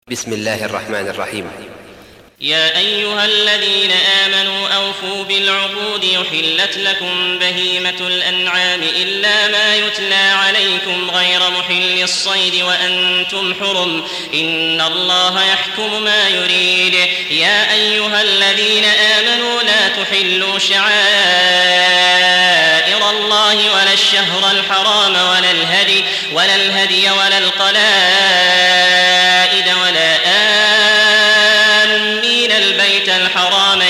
بسم الله الرحمن الرحيم. يا أيها الذين آمنوا أوفوا بالعقود يحلت لكم بهيمة الأنعام إلا ما يتلى عليكم غير محل الصيد وأنتم حرم إن الله يحكم ما يريد. يا أيها الذين آمنوا لا تحلوا شعائر الله ولا الشهر الحرام ولا الهدي ولا القلائد ولا البيت الحرام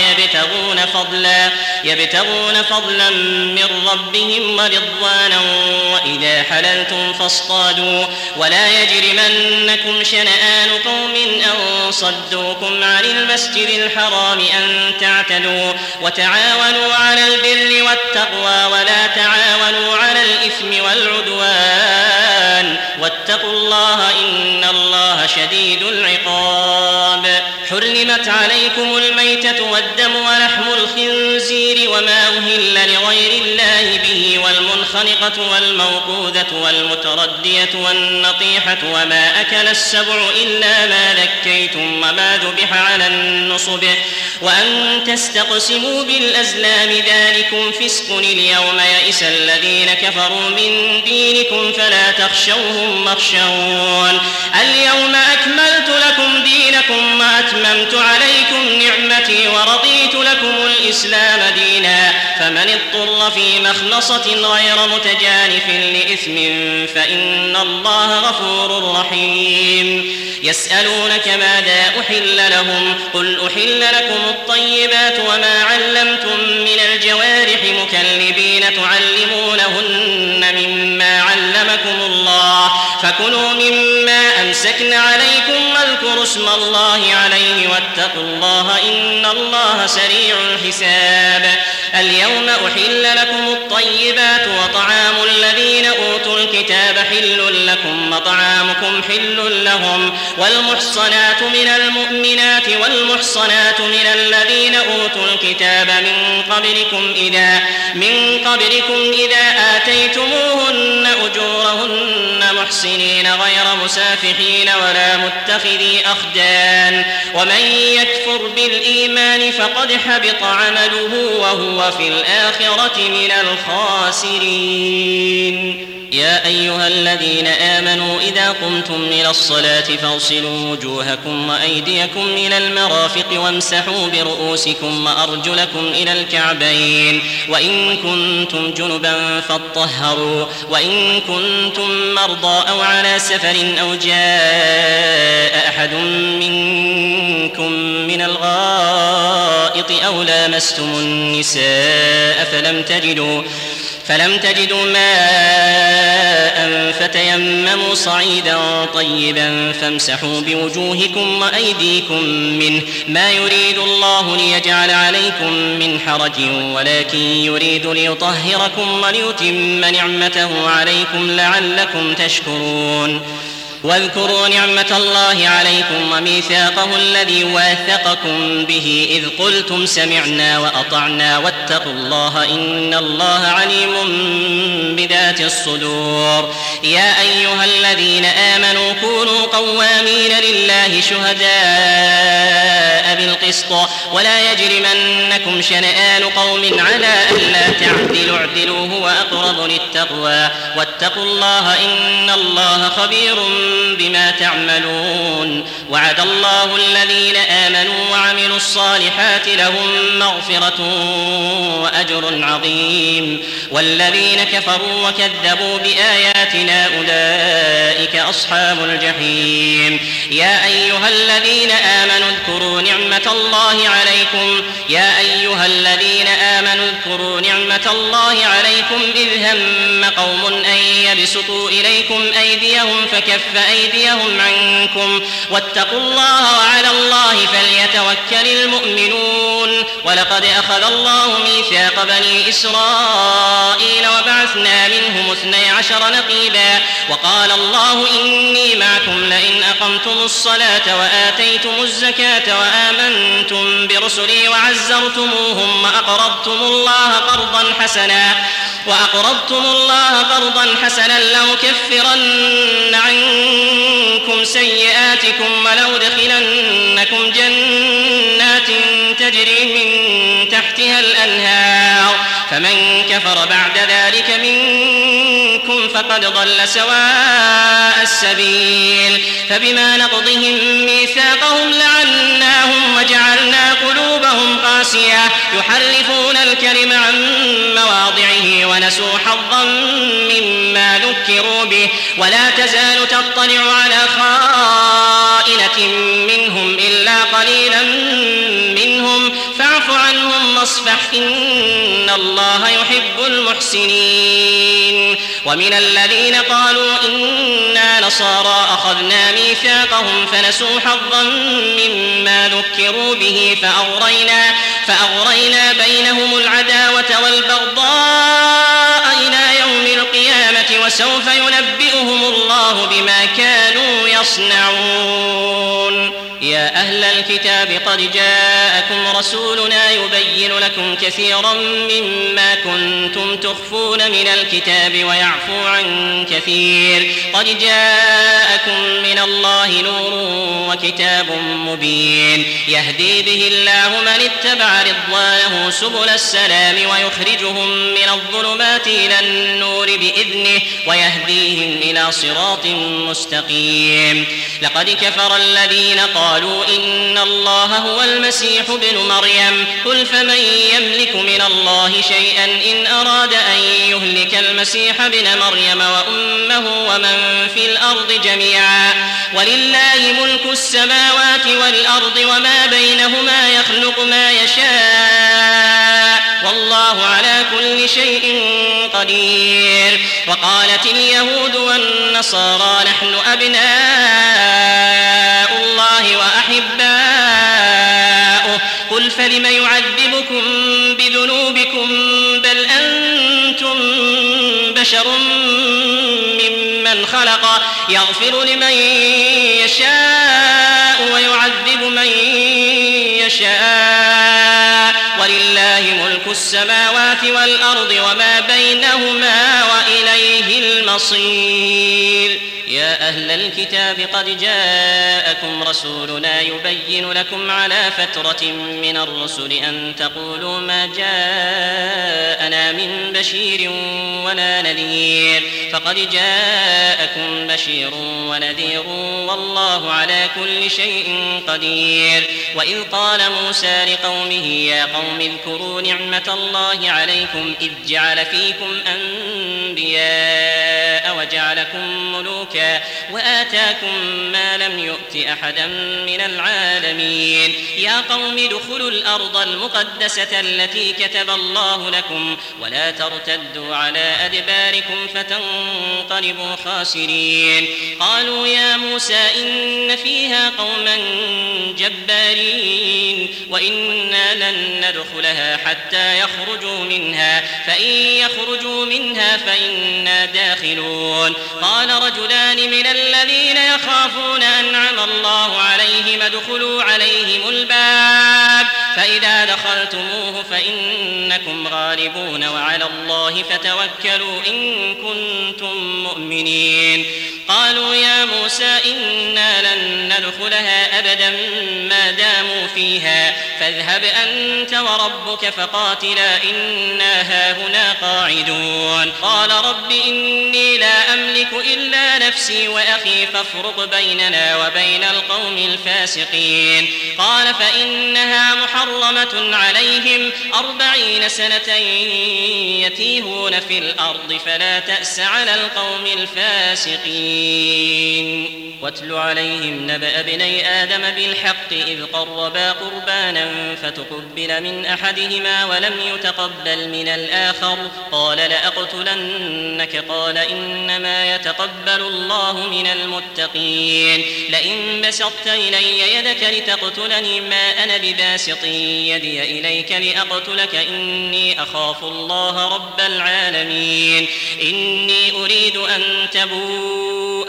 يبتغون فضلا من ربهم ورضوانا وإذا حللتم فاصطادوا ولا يجرمنكم شنآن قوم أن صدوكم عن المسجد الحرام أن تعتدوا وتعاونوا على البر والتقوى ولا تعاونوا على الإثم والعدوان واتقوا الله إن الله شديد العقاب. حرمت عليكم الميتة والدم ولحم الخنزير وما أهل لغير الله به والمنخنقة والموقوذة والمتردية والنطيحة وما أكل السبع إلا ما ذكيتم وما ذبح على النصب وأن تستقسموا بالأزلام ذلكم فسق. اليوم يئس الذين كفروا من دينكم فلا تخشوهم واخشون. اليوم أكملت لكم دينكم وأتممت عليكم نعمتي ورضيت لكم الإسلام دينا فمن اضطر في مخلصة غير متجانف لإثم فإن الله غفور رحيم. يسألونك ماذا أحل لهم قل أحل لكم الطيبات وما علمتم من الجوارح مكلبين تعلمونهن مما علمكم الله فكلوا مما أمسكن عليكم واذكروا اسم الله عليه واتقوا الله إن الله سريع الحساب. اليوم أحل لكم الطيبات وطعام الذين أوتوا الكتاب حل لكم وطعامكم حل لهم والمحصنات من المؤمنات والمحصنات من الذين أوتوا الكتاب من قبلكم إذا آتيتموهن أجورهن محسنين غير مسافحين ولا متخذي أخدان ومن يكفر بالإيمان فقد حبط عمله وهو في الآخرة من الخاسرين. يا أيها الذين آمنوا إذا قمتم إلى الصلاة فاغسلوا وجوهكم وأيديكم إلى المرافق وامسحوا برؤوسكم وأرجلكم إلى الكعبين وإن كنتم جنبا فاطهروا وإن كنتم مرضى أو على سفر أو جاء أحد منكم من الغائط أو لامستم النساء فلم تجدوا ماء فتيمموا صعيدا طيبا فامسحوا بوجوهكم وأيديكم منه ما يريد الله ليجعل عليكم من حرج ولكن يريد ليطهركم وليتم نعمته عليكم لعلكم تشكرون. واذكروا نعمة الله عليكم وميثاقه الذي واثقكم به إذ قلتم سمعنا وأطعنا واتقوا الله إن الله عليم بذات الصدور. يا أيها الذين آمنوا كونوا قوامين لله شهداء بالقسط ولا يجرمنكم شنآن قوم على ألا تعدلوا اعدلوا هو أقرب للتقوى واتقوا الله إن الله خبير بما تعملون. وعد الله الذين آمنوا وعملوا الصالحات لهم مغفرة وأجر عظيم والذين كفروا وكذبوا بآياتنا أولئك أصحاب الجحيم. يا أيها الذين آمنوا اذكروا نعمة الله عليكم إذ هم قوم أن يبسطوا إليكم أيديهم فكف أيديهم عنكم واتقوا الله وعلى الله فليتوكل المؤمنون. ولقد أخذ الله ميثاق بني إسرائيل وبعثنا منهم 12 نقيبا وقال الله إني معكم لئن أقمتم الصلاة الصلاة وآتيتم الزكاة وآمنتم برسلي وعزرتموهم وأقرضتم الله قرضا حسنا لأكفرن عنكم سيئاتكم ولأدخلنكم جنات تجري من تحتها الأنهار فمن كفر بعد ذلك منكم فقد ضل سواء السبيل فبما نقضهم ميثاقهم لعناهم وجعلنا قلوبهم قاسية يحرفون الكلم عن مواضعه ونسوا حظا مما ذكروا به ولا تزال تطلع على خائنة منهم إلا قليلا منهم فاعف عنهم واصفح إن الله يحب المحسنين. ومن الذين قالوا إنا نصارى أخذنا ميثاقهم فنسوا حظا مما ذكروا به فأغرينا بينهم العداوة والبغضاء إلى يوم القيامة وسوف ينبئهم الله بما كانوا يصنعون. يا أهل الكتاب قد جاءكم رسولنا يبين لكم كثيرا مما كنتم تخفون من الكتاب ويعفو عن كثير قد جاءكم من الله نور وكتاب مبين يهدي به الله من اتبع رضوانه سبل السلام ويخرجهم من الظلمات إلى النور بإذنه ويهديهم إلى صراط مستقيم. لقد كفر الذين قالوا إن الله هو المسيح ابن مريم قل فمن يملك من الله شيئا إن أراد أن يهلك المسيح ابن مريم وأمه ومن في الأرض جميعا ولله ملك السماوات والأرض وما بينهما يخلق ما يشاء والله على كل شيء قدير. وقالت اليهود والنصارى نحن أبناء الله وأحباؤه قل فلم يعذبكم بذنوبكم بل أنتم بشر ممن خلق يغفر لمن يشاء ويعذب من يشاء ولله ملك السماوات والأرض وما بينهما وإليه المصير. يا أهل الكتاب قد جاءكم رسولنا يبين لكم على فترة من الرسل أن تقولوا ما جاءنا من بشير ولا نذير فقد جاءكم بشير ونذير والله على كل شيء قدير. وإذ قال موسى لقومه يا قوم اذكروا نعمة الله عليكم إذ جعل فيكم أنبياء وجعلكم ملوكا وآتاكم ما لم يؤت أحدا من العالمين. يا قوم ادخلوا الأرض المقدسة التي كتب الله لكم ولا ترتدوا على أدباركم فتنقلبوا خاسرين. قالوا يا موسى إن فيها قوما جبارين وإنا لن ندخلها حتى يخرجوا منها فإن يخرجوا منها فإنا داخلون. قال رجلان من الذين يخافون أنعم الله عليهم ادخلوا عليهم الباب فإذا دخلتموه فإنكم غالبون وعلى الله فتوكلوا إن كنتم مؤمنين. قالوا يا موسى إنا لن ندخلها أبدا ما داموا فيها فاذهب أنت وربك فقاتلا إنا هاهنا قاعدون. قال رب إني لا أملك إلا نفسي وأخي فافرق بيننا وبين القوم الفاسقين. قال فإنها محرمة عليهم 40 سنة يتيهون في الأرض فلا تأس على القوم الفاسقين. واتل عليهم نبأ ابني آدم بالحق إذ قربا قربانا فتقبل من أحدهما ولم يتقبل من الآخر قال لأقتلنك قال إنما يتقبل الله من المتقين. لئن بسطت إلي يدك لتقتلني ما أنا بباسط يدي إليك لأقتلك إني أخاف الله رب العالمين. إني أريد أن تبوء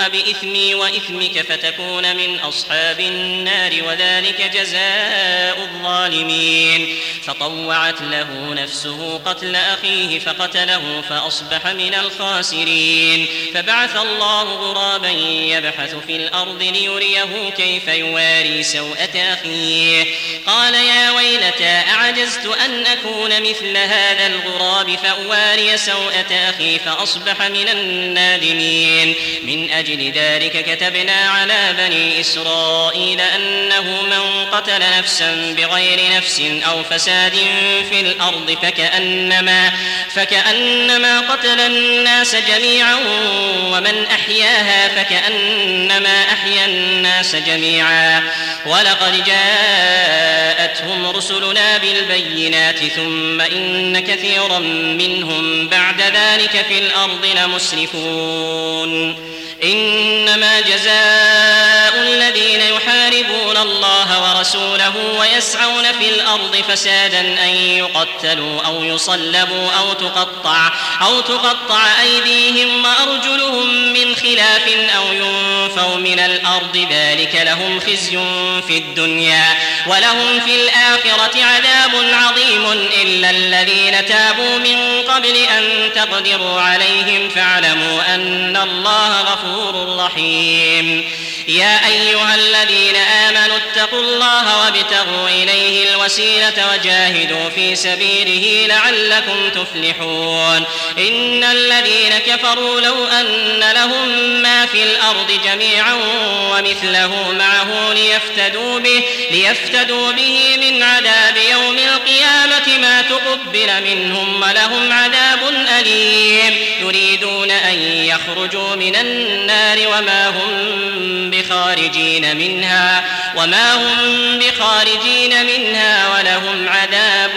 السوء بإثمي وإثمك فتكون من أصحاب النار وذلك جزاء الظالمين. فطوعت له نفسه قتل أخيه فقتله فأصبح من الخاسرين. فبعث الله غرابا يبحث في الأرض ليريه كيف يواري سوءة أخيه قال يا ويلتى أعجزت أن أكون مثل هذا الغراب فأواري سوءة أخي فأصبح من النادمين. من أجل ذلك كتبنا على بني إسرائيل أنه من قتل نفسا بغير نفس أو فساد في الأرض فكأنما قتل الناس جميعا ومن أحياها فكأنما أحيا الناس جميعا. ولقد جاءتهم رسلنا بالبينات ثم إن كثيرا منهم بعد ذلك في الأرض لمسرفون. إنما جزاء الذين يحاربون الله ورسوله ويسعون في الأرض فسادا أن يقتلوا أو يصلبوا أو تقطع أيديهم وأرجلهم من خلاف أو ينفوا من الأرض ذلك لهم خزي في الدنيا ولهم في الآخرة عذاب عظيم إلا الذين تابوا من قبل أن تقدروا عليهم فاعلموا أن الله غفور رحيم. يا أيها الذين آمنوا اتقوا الله وابتغوا إليه الوسيلة وجاهدوا في سبيله لعلكم تفلحون. إن الذين كفروا لو أن لهم ما في الأرض جميعا ومثله معه ليفتدوا به من عذاب يوم القيامة ما تقبل منهم ولهم عذاب أليم. يريدون أن يخرجوا من النار وما هم بخارجين منها ولهم عذاب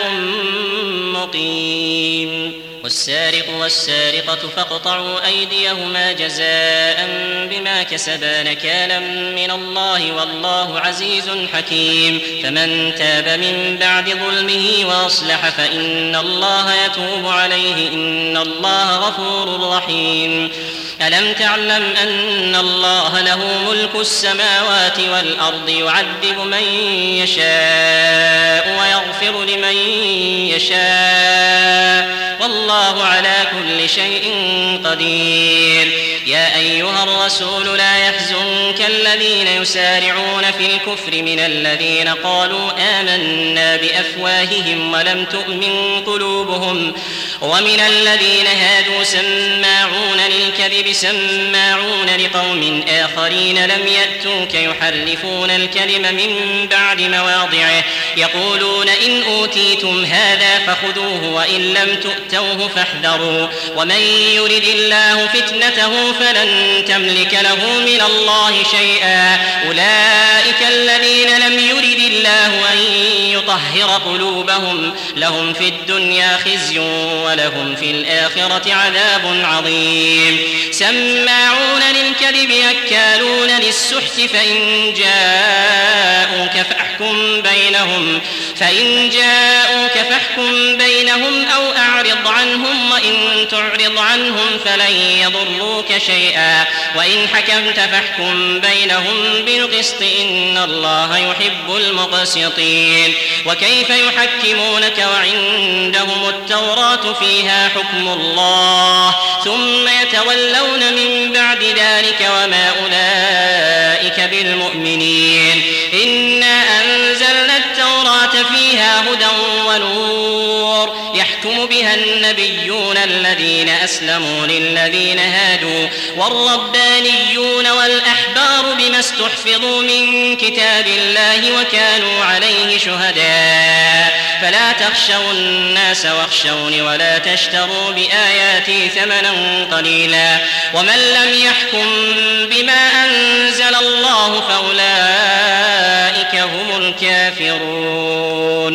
مقيم. والسارق والسارقة فاقطعوا أيديهما جزاء بما كسبا نكالا من الله والله عزيز حكيم. فمن تاب من بعد ظلمه وأصلح فإن الله يتوب عليه إن الله غفور رحيم. ألم تعلم أن الله له ملك السماوات والأرض يعذب من يشاء ويغفر لمن يشاء والله على كل شيء قدير. يا أيها الرسول لا يحزنك الذين يسارعون في الكفر من الذين قالوا آمنا بأفواههم ولم تؤمن قلوبهم ومن الذين هادوا سماعون للكذب سماعون لقوم آخرين لم يأتوك يحرفون الكلم من بعد مواضعه يقولون إن أوتيتم هذا فخذوه وإن لم تؤتوه فاحذروا ومن يرد الله فتنته فلن تملك له من الله شيئا. أولئك الذين لم يرد الله أن يطهر قلوبهم لهم في الدنيا خزي ولهم في الآخرة عذاب عظيم. سماعون للكذب أكالون للسحت فإن جاءوك فاحكم بينهم أو أعرض عنهم وإن تعرض عنهم فلن يضروك شيئا وإن حكمت فاحكم بينهم بالقسط إن الله يحب المقسطين. وكيف يحكمونك وعندهم التوراة فيها حكم الله ثم يتولون من بعد ذلك وما أولئك بالمؤمنين. إنا أنزلنا التوراة فيها هدى ونور يحكم بها النبيون الذين أسلموا للذين هادوا والربانيون والأحبار بما استحفظوا من كتاب الله وكانوا عليه شهداء. فلا تخشوا الناس واخشوني ولا تشتروا بآياتي ثمنا قليلا ومن لم يحكم بما أنزل الله فأولئك هم الكافرون.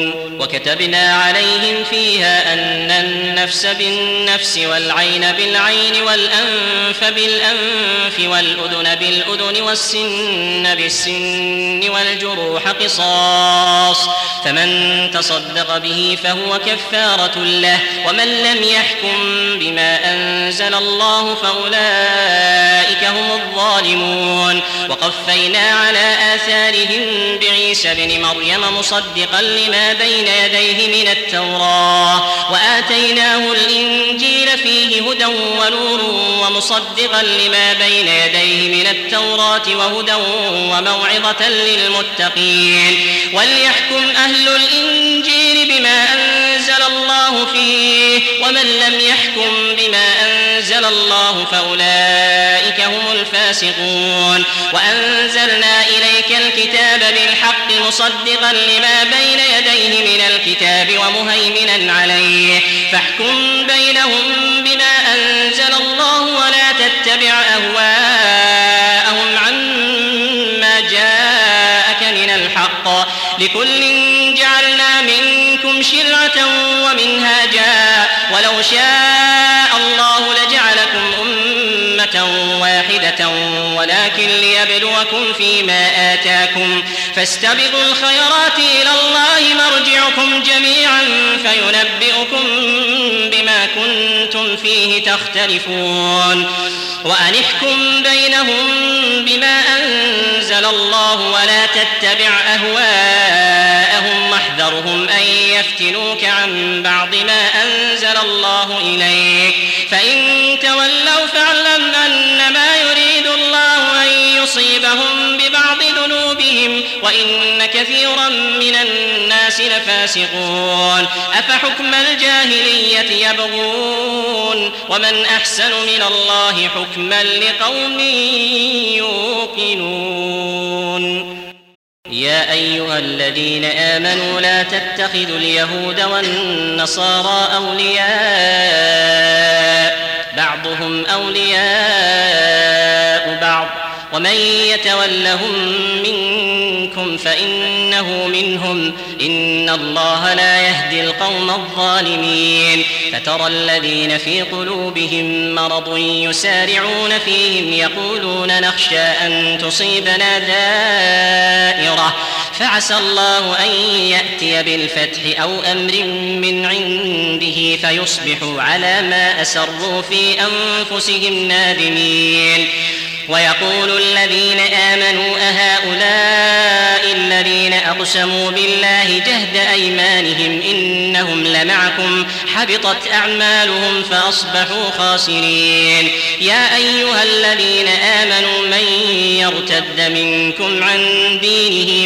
وكتبنا عليهم فيها أن النفس بالنفس والعين بالعين والأنف بالأنف والأذن بالأذن والسن بالسن والجروح قصاص، فمن تصدق به فهو كفارة له، ومن لم يحكم بما أنزل الله فأولئك هم الظالمون. وقفينا على آثارهم بعيسى بن مريم مصدقا لما بين يديه من التوراة، وآتيناه الإنجيل فيه هدى ونور ومصدقا لما بين يديه من التوراة وهدى وموعظة للمتقين. وليحكم أهل الإنجيل بما أنزل الله فيه، ومن لم يحكم بما أنزل الله فأولئك هم الفاسقون. وأنزلنا إليك الكتاب بالحق مصدقا لما بين يديه من الكتاب ومهيمنا عليه، فاحكم بينهم بما أنزل الله ولا تتبع أهواءهم عما جاءك من الحق، لكل جعلنا منكم شرعة ومنهاجا، ولو شاء الله لجعلكم أمة واحدة ولكن ليبلوكم فيما آتاكم، فاستبقوا الخيرات إلى الله مرجعكم جميعا فينبئكم بما كنتم فيه تختلفون. وأن احكم بينهم بما أنزل الله ولا تتبع أهواءهم واحذرهم أن يفتنوك عن بعض ما أنزل الله إليك، فإن تولوا فاعلم أنما يريد الله أن يصيبهم ببعض ذنوبهم وإن كثيرا من الناس لفاسقون. أفحكم الجاهلية يبغون ومن أحسن من الله حكما لقوم يوقنون. يا أيها الذين آمنوا لا تتخذوا اليهود والنصارى أولياء بعضهم أولياء بعض، ومن يتولهم منكم فإنه منهم، إن الله لا يهدي القوم الظالمين. فترى الذين في قلوبهم مرض يسارعون فيهم يقولون نخشى أن تصيبنا دائرة، فعسى الله أن يأتي بالفتح أو أمر من عنده فيصبحوا على ما أسروا في أنفسهم نادمين. ويقول الذين آمنوا أهؤلاء الذين أقسموا بالله جهد أيمانهم إنهم لمعكم حبطت أعمالهم فأصبحوا خاسرين. يا أيها الذين آمنوا من يرتد منكم عن دينه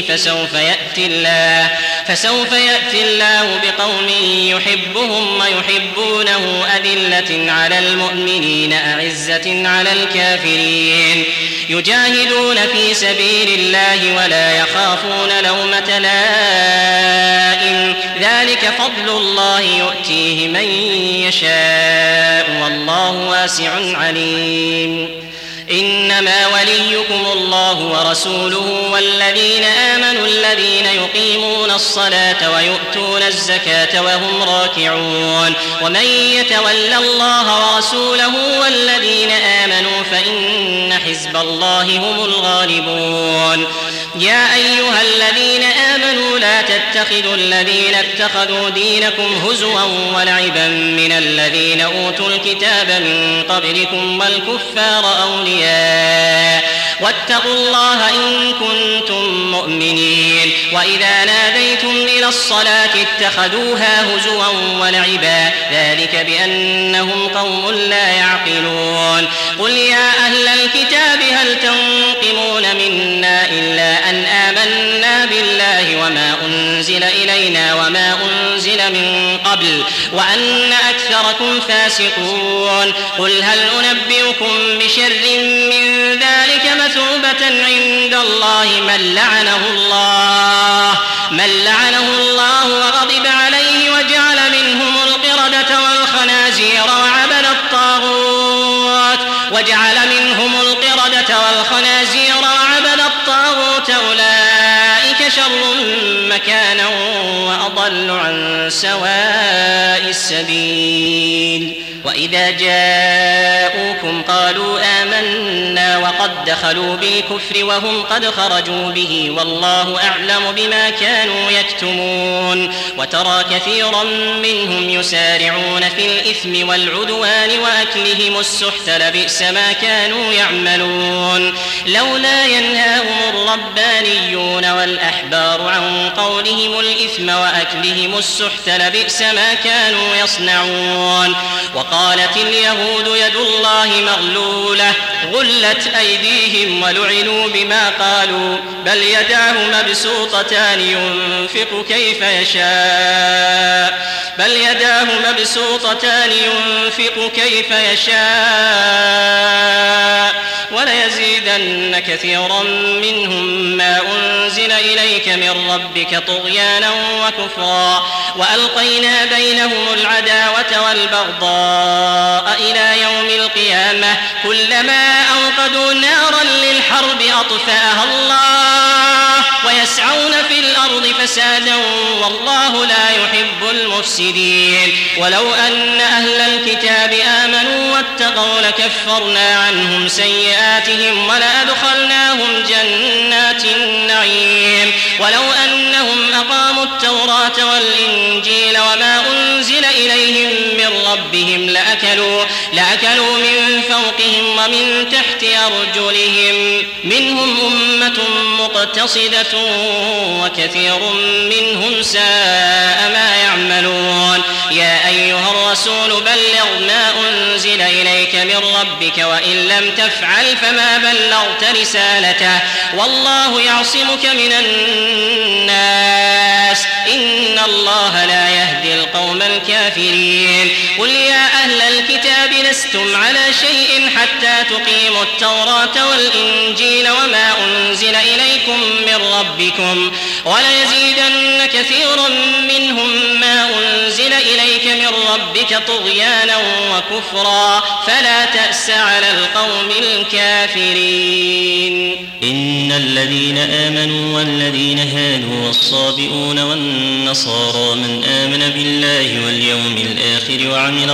فسوف يأتي الله بقوم يحبهم ويحبونه أذلة على المؤمنين أعزة على الكافرين يجاهدون في سبيل الله ولا يخافون لومة لائم، ذلك فضل الله يؤتيه من يشاء والله واسع عليم. إنما وليكم الله ورسوله والذين آمنوا الذين يقيمون الصلاة ويؤتون الزكاة وهم راكعون، ومن يتول الله ورسوله والذين آمنوا فإن حزب الله هم الغالبون. يا أيها الذين آمنوا لا تتخذوا الذين اتخذوا دينكم هزوا ولعبا من الذين أوتوا الكتاب من قبلكم والكفار أولياء، واتقوا الله إن كنتم مؤمنين. وإذا ناديتم إلى الصلاة اتخذوها هزوا ولعبا، ذلك بأنهم قوم لا يعقلون. قل يا أهل الكتاب هل تنقمون منا إلا أن آمنا بالله وما أنزل إلينا وما أنزل من قبل وأن أكثركم فاسقون. قل هل أنبئكم بشر من ذلك مثوبة عند الله من لعنه الله وغضب عليه وجعل منهم القردة والخنازير وعبد الطاغوت أولئك شر مكانا وأضل أضل عن سواء السبيل. وإذا جاءوكم قالوا آمنا وقد دخلوا بالكفر وهم قد خرجوا به والله أعلم بما كانوا يكتمون. وترى كثيرا منهم يسارعون في الإثم والعدوان وأكلهم السحت لبئس ما كانوا يعملون. لولا ينهاهم الربانيون والأحبار عن قولهم الإثم وأكلهم السحت لبئس ما كانوا يصنعون. وقالت اليهود يد الله مغلولة غلت أيديهم ولعنوا بما قالوا بل يداه مبسوطتان ينفق كيف يشاء وليزيدن كثيرا منهم ما أنزل إليك من ربك طغيانا وكفرا. وألقينا بينهم العداوة والبغضاء إلى يوم القيامة كلما أوقدوا نارا للحرب أطفأها الله ويسعون في الأرض فسادا والله لا يحب المفسدين. ولو أن أهل الكتاب آمنوا واتقوا لكفرنا عنهم سيئاتهم ولأدخلناهم جنات النعيم. ولو أنهم أقاموا التوراة والإنجيل وما أنزل إليهم من ربهم لأكلوا من فوقهم ومن تحت أرجلهم منهم أمة مقتصدة وكثير منهم ساء ما يعملون. يا أيها الرسول بلغ ما أنزل إليك من ربك وإن لم تفعل فما بلغت رسالته والله يعصمك من الناس إن الله لا يهدي القوم الكافرين. قل يا أهل الكتاب لستم على شيء حتى تقيموا التوراة والإنجيل وما أنزل إليكم من ربكم وليزيدن كثيرا منهم ما أنزل إليك من ربك طغيانا وكفرا فلا تأس على القوم الكافرين. إن الذين آمنوا والذين هادوا والصابئون والنصارى من آمن بالله واليوم الآخر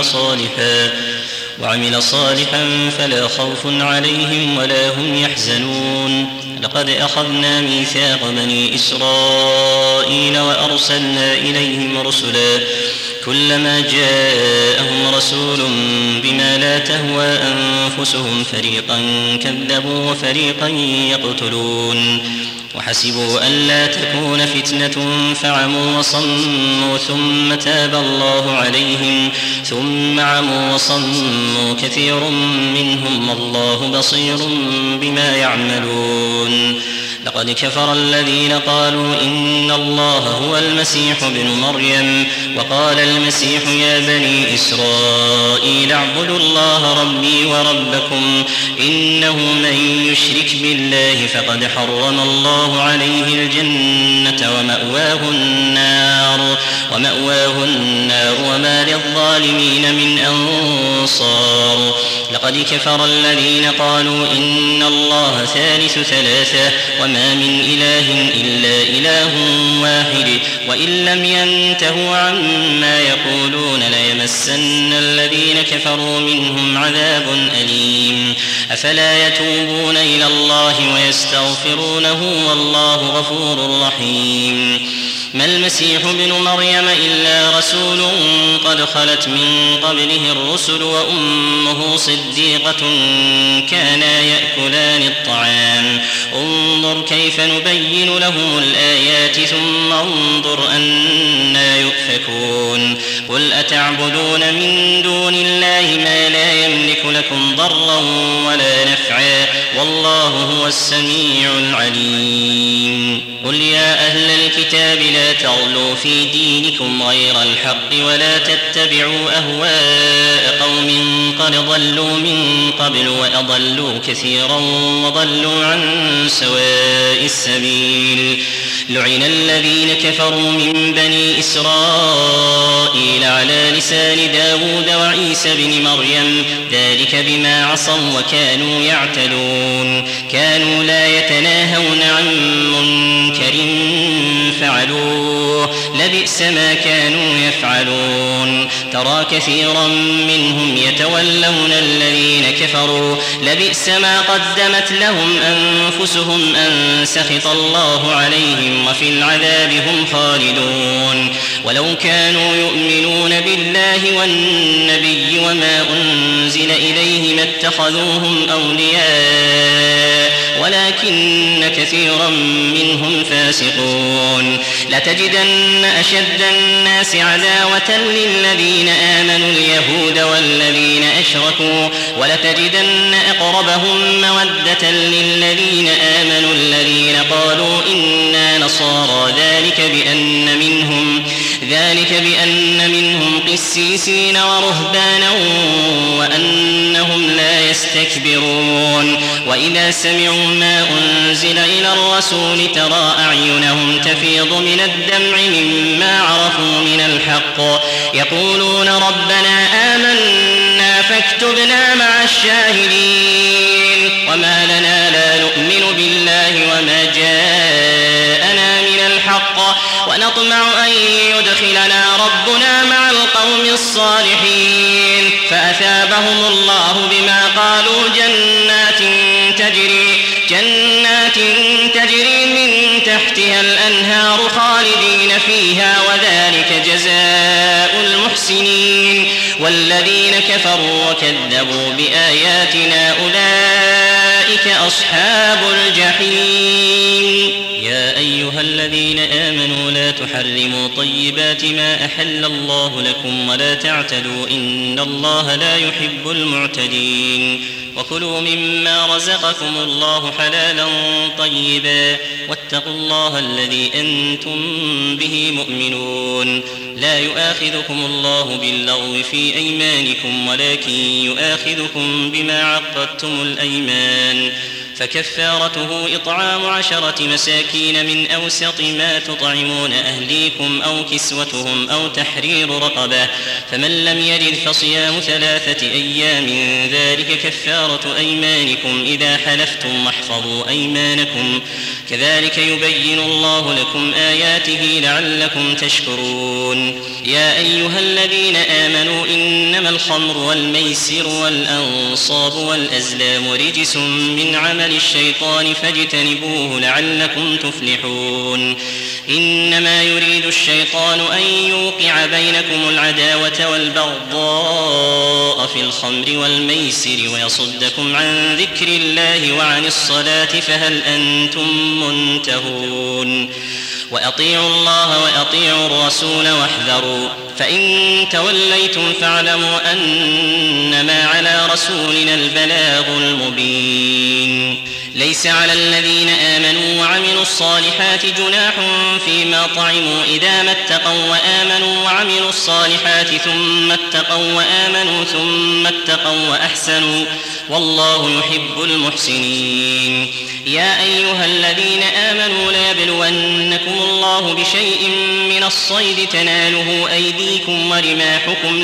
وعمل صالحا فلا خوف عليهم ولا هم يحزنون. لقد أخذنا ميثاق بني إسرائيل وأرسلنا إليهم رسلا كلما جاءهم رسول بما لا تهوى أنفسهم فريقا كذبوا وفريقا يقتلون. وحسبوا ألا تكون فتنة فعموا وصموا ثم تاب الله عليهم ثم عموا وصموا كثير منهم والله بصير بما يعملون. لقد كفر الذين قالوا إن الله هو المسيح ابن مريم وقال المسيح يا بني إسرائيل اعبدوا الله ربي وربكم إنه من يشرك بالله فقد حرم الله عليه الجنة ومأواه النار وما للظالمين من أنصار. لقد كفر الذين قالوا إن الله ثالث ثلاثة وما من إله إلا إله واحد وإن لم ينتهوا عما يقولون ليمسن الذين كفروا منهم عذاب أليم. أفلا يتوبون إلى الله ويستغفرونه والله غفور رحيم. ما المسيح ابن مريم إلا رسول قد خلت من قبله الرسل وأمه صديقة كانا يأكلان الطعام انظر كيف نبين لهم الآيات ثم انظر أنا يؤفكون. قل أتعبدون من دون الله ما لا يملك لكم ضرا ولا نفعا والله هو السميع العليم. قل يا أهل الكتاب لا تغلوا في دينكم غير الحق ولا تتبعوا أهواء قوم قد ضلوا من قبل وأضلوا كثيرا وضلوا عن سواء السبيل. لعن الذين كفروا من بني إسرائيل على لسان داود وعيسى بن مريم ذلك بما عصوا وكانوا يعتدون كانوا لا يتناهون عن منكر فعلوه فعلوه لبئس ما كانوا يفعلون ترى كثيرا منهم يتولون الذين كفروا لبئس ما قدمت لهم أنفسهم أن سخط الله عليهم وفي العذاب هم خالدون ولو كانوا يؤمنون بالله والنبي وما أنزل إليه ما اتخذوهم أولياء ولكن كثيرا منهم فاسقون لتجدن أشد الناس عداوة للذين آمنوا اليهود والذين أشركوا ولتجدن أقربهم مودة للذين آمنوا الذين قالوا إنا نصارى ذلك بأن منهم قسيسين ورهبانا وأنهم لا يستكبرون وإذا سمعوا ما أنزل إلى الرسول ترى أعينهم تفيض من الدمع مما عرفوا من الحق يقولون ربنا آمنا فاكتبنا مع الشاهدين وما لنا لا نؤمن بالله وما جاءنا من الحق ونطمع أن يدخلنا ربنا مع القوم الصالحين فأثابهم الله بما قالوا جنات تجري من تحتها الأنهار خالدين فيها وذلك جزاء المحسنين والذين كفروا وكذبوا بآياتنا أولئك أصحاب الجحيم يا أيها الذين آمنوا لا تحرموا طيبات ما أحل الله لكم ولا تعتدوا إن الله لا يحب المعتدين وكلوا مما رزقكم الله حلالا طيبا واتقوا الله الذي أنتم به مؤمنون لا يؤاخذكم الله باللغو في أيمانكم ولكن يؤاخذكم بما عقدتم الأيمان فكفارته إطعام 10 مساكين من أوسط ما تطعمون أهليكم أو كسوتهم أو تحرير رقبة فمن لم يجد فصيام 3 أيام ذلك كفارة أيمانكم إذا حلفتم واحفظوا أيمانكم كذلك يبين الله لكم آياته لعلكم تشكرون يا أيها الذين آمنوا إنما الخمر والميسر والأنصاب والأزلام رجس من عمل الشيطان فاجتنبوه لعلكم تفلحون إنما يريد الشيطان أن يوقع بينكم العداوة والبغضاء في الخمر والميسر ويصدكم عن ذكر الله وعن الصلاة فهل أنتم منتهون وأطيعوا الله وأطيعوا الرسول واحذروا فإن توليتم فاعلموا أنما على رسولنا البلاغ المبين ليس على الذين آمنوا وعملوا الصالحات جناح فيما طعموا إذا ما اتقوا وآمنوا وعملوا الصالحات ثم اتقوا وآمنوا ثم اتقوا وأحسنوا والله يحب المحسنين يا أيها الذين آمنوا ليبلونكم الله بشيء من الصيد تناله أيديكم ورماحكم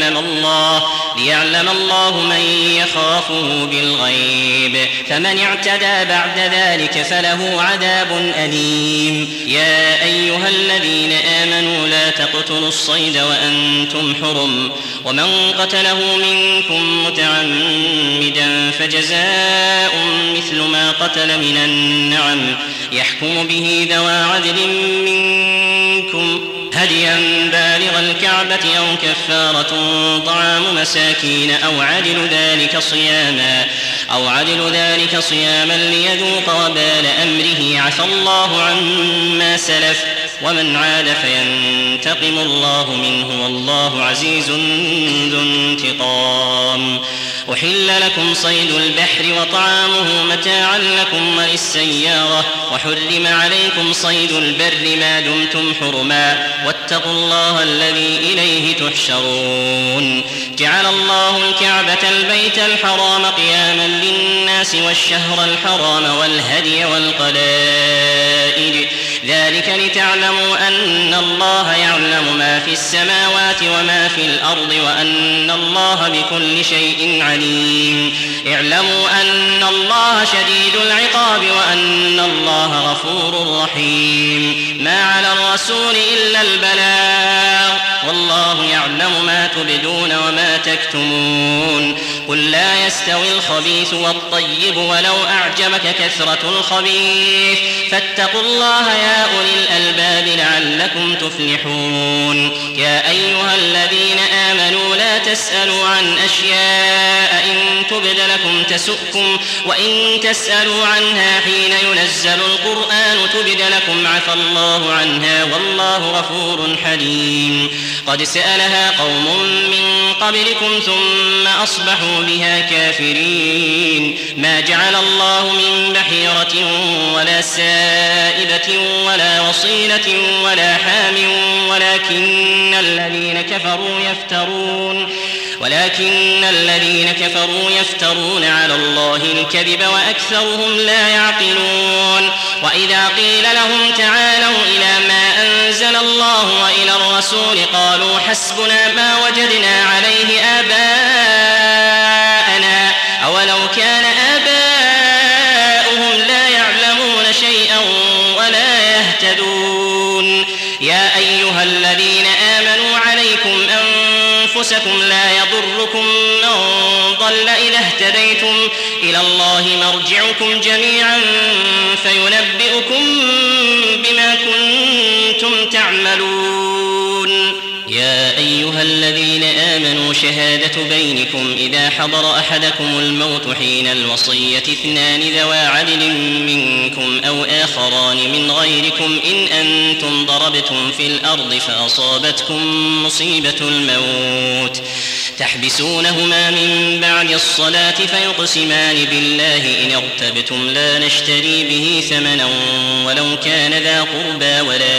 ليعلم الله من يخافه بالغيب فمن اعتدى بعد ذلك فله عذاب أليم يا أيها الذين آمنوا لا تقتلوا الصيد وأنتم حرم ومن قتله منكم متعمدا فجزاء مثل ما قتل من النعم يحكم به ذوى عدل منكم هديا بالغ الكعبة أو كفارة طعام مساكين أو عدل ذلك صياما ليذوق وبال أمره عفى الله عما سلف ومن عاد فينتقم الله منه والله عزيز ذو انتقام أحل لكم صيد البحر وطعامه متاعا لكم وللسيارة وحرم عليكم صيد البر ما دمتم حرما واتقوا الله الذي إليه تحشرون جعل الله الكعبة البيت الحرام قياما للناس والشهر الحرام والهدي والقلائد ذلك لتعلموا أن الله يعلم ما في السماوات وما في الأرض وأن الله بكل شيء عليم. اعلموا أن الله شديد العقاب وأن الله غفور رحيم. ما على الرسول إلا البلاغ والله يعلم ما تبدون وما تكتمون. قل لا يستوي الخبيث والطيب ولو أعجبك كثرة الخبيث فاتقوا الله يا أولي الألباب لعلكم تفلحون. يا أيها الذين آمنوا لا تسألوا عن أشياء إن تبد لكم تسؤكم وإن تسألوا عنها حين ينزل القرآن تبد لكم عفى الله عنها والله غفور حليم. قد سألها قوم من قبلكم ثم أصبحوا بها كافرين. ما جعل الله من بحيرة ولا سائبة ولا وصيلة ولا حام ولكن الذين كفروا يفترون على الله الكذب وأكثرهم لا يعقلون. وإذا قيل لهم تعالوا إلى ما أنزل الله وإلى الرسول قالوا حسبنا ما وجدنا عليه آباءنا أولو كان آباؤهم لا يعلمون شيئا ولا يهتدون. يا أيها الذين آمنوا عليكم أنفسكم لا يضركم من ضل إذا اهتديتم إلى الله مرجعكم جميعا فينبئكم بما كنتم تعملون. يا أيها الذين آمنوا شهادة بينكم إذا حضر أحدكم الموت حين الوصية اثنان ذوى عدل منكم أو آخران من غيركم إن أنتم ضربتم في الأرض فأصابتكم مصيبة الموت تحبسونهما من بعد الصلاة فيقسمان بالله إن ارتبتم لا نشتري به ثمنا ولو كان ذا قربى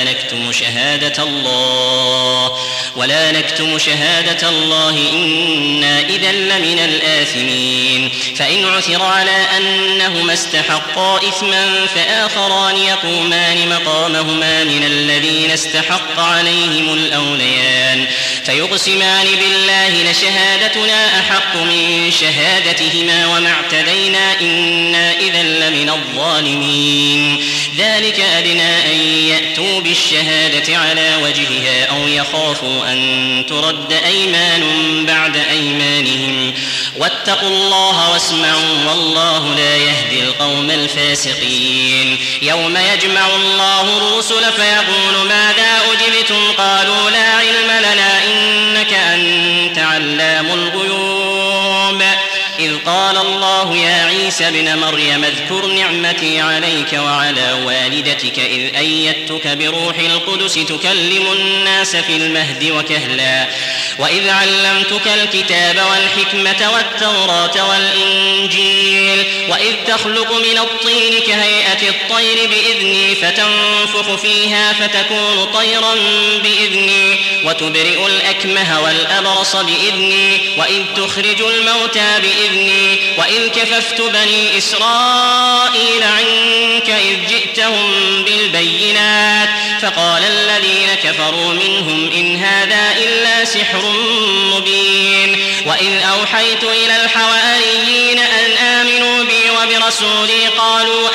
ولا نكتم شهادة الله إنا إذا لمن الآثمين. فإن عثر على أنهما استحقا إثما فآخران يقومان مقامهما من الذين استحق عليهم الأوليان فيقسمان بالله لشهادتنا أحق من شهادتهما وما اعتدينا إنا إذا لمن الظالمين. ذلك أدنى أن يأتوا بالشهادة على وجهها أو يخافوا أن ترد أيمان بعد أيمانهم واتقوا الله واسمعوا والله لا يهدي القوم الفاسقين. يوم يجمع الله الرسل فيقول ماذا أجبتم قالوا لا علم لنا إنك أنت علام الغيوب. إذ قال الله يا عيسى ابن مريم اذكر نعمتي عليك وعلى والدتك إذ أيدتك بروح القدس تكلم الناس في المهد وكهلا وإذ علمتك الكتاب والحكمة والتوراة والإنجيل وإذ تخلق من الطين كهيئة الطير بإذني فتنفخ فيها فتكون طيرا بإذني وتبرئ الأكمه والأبرص بإذني وإذ تخرج الموتى بإذني وإذ كففت بني إسرائيل عنك إذ جئتهم بالبينات فقال الذين كفروا منهم إن هذا إلا سحر مبين. وإذ أوحيت إلى الحواريين أن آمنوا بي وبرسولي قالوا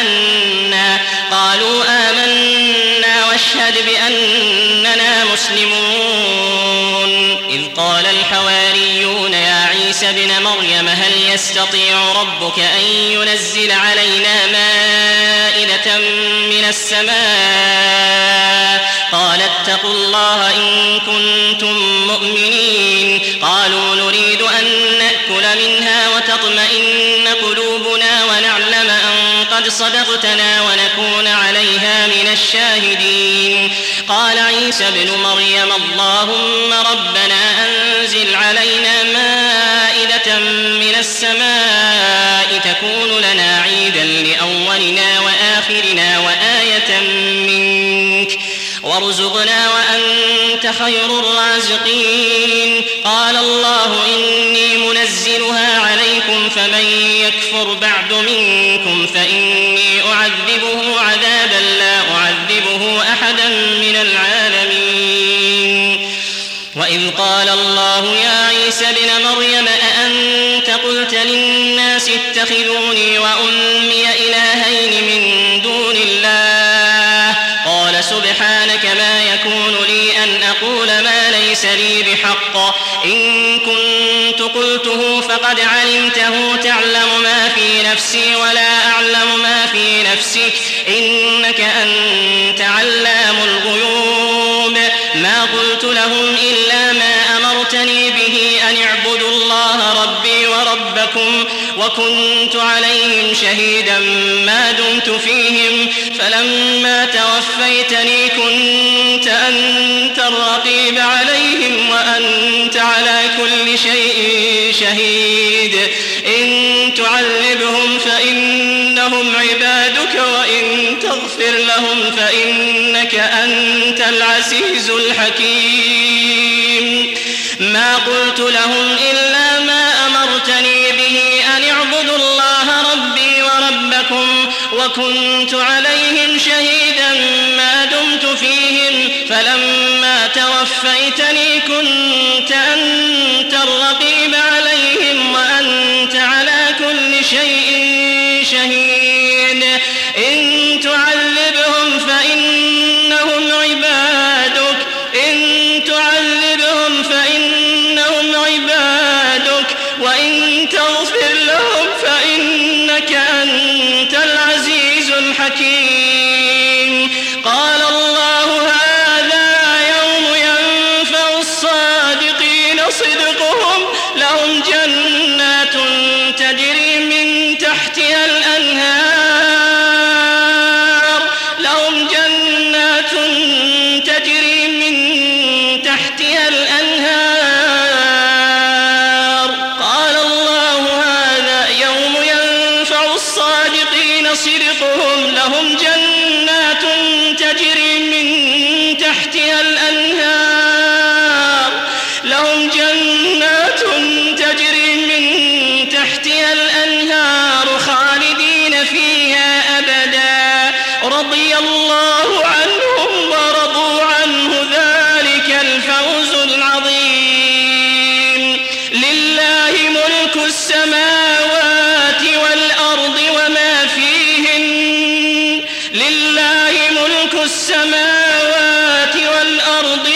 آمنا واشهد بأننا مسلمون. إذ قال الحواريون يا عيسى ابن مريم هل يستطيع ربك أن ينزل علينا مائدة من السماء قال اتقوا الله إن كنتم مؤمنين. قالوا نريد أن نأكل منها وتطمئن قلوبنا ونعلم أن قد صدقتنا ونكون عليها من الشاهدين. قال عيسى ابن مريم اللهم ربنا أنزل علينا مائدة من السماء تكون لنا عيدا لأولنا وآخرنا وآية منك وارزقنا وأنت خير الرازقين. قال الله إني منزلها عليكم فمن يكفر بعد منكم فإني أعذبه عذابا لا أعذبه أحدا من العالمين. وإذ قال الله يا عيسى ابن مريم أأنت قلت للناس اتخذوني وأمي إلهين من دون الله قال سبحانك ما يكون لي أن أقول ما ليس لي بحق إن كنت قلته فقد علمته تعلم ما في نفسي ولا أعلم ما في نفسك إنك أنت علام الغيوب. ما قلت لهم إلا ما أمرتني به أن اعبدوا الله ربي وربكم وكنت عليهم شهيدا ما دمت فيهم فلما توفيتني كنت أنت الرقيب عليهم وأنت على كل شيء شهيد. إن تعذبهم فإنهم عبادك وإن تغفر لهم فإنك أنت العزيز الحكيم. ما قلت لهم إلا ما أمرتني به أن اعبدوا الله ربي وربكم وكنت عليهم شهيدا ما دمت فيهم فلما توفيتني كنت أنت الرقيب عليهم وأنت على كل شيء شهيد. إن تعذبهم فإنهم عبادك وإن تغفر لهم فإنك أنت العزيز الحكيم. قال الله هذا يوم ينفع الصادقين صدقهم لهم جنات تجري من تحتها الأنهار قال الله هذا يوم ينفع الصادقين صدقهم لهم جنات تجري من تحتها الأنهار خالدين فيها أبدا رضي الله عنهم ورضوا عنه ذلك الفوز العظيم. لله ملك السماوات والأرض وما فيهن لله ملك السماوات والأرض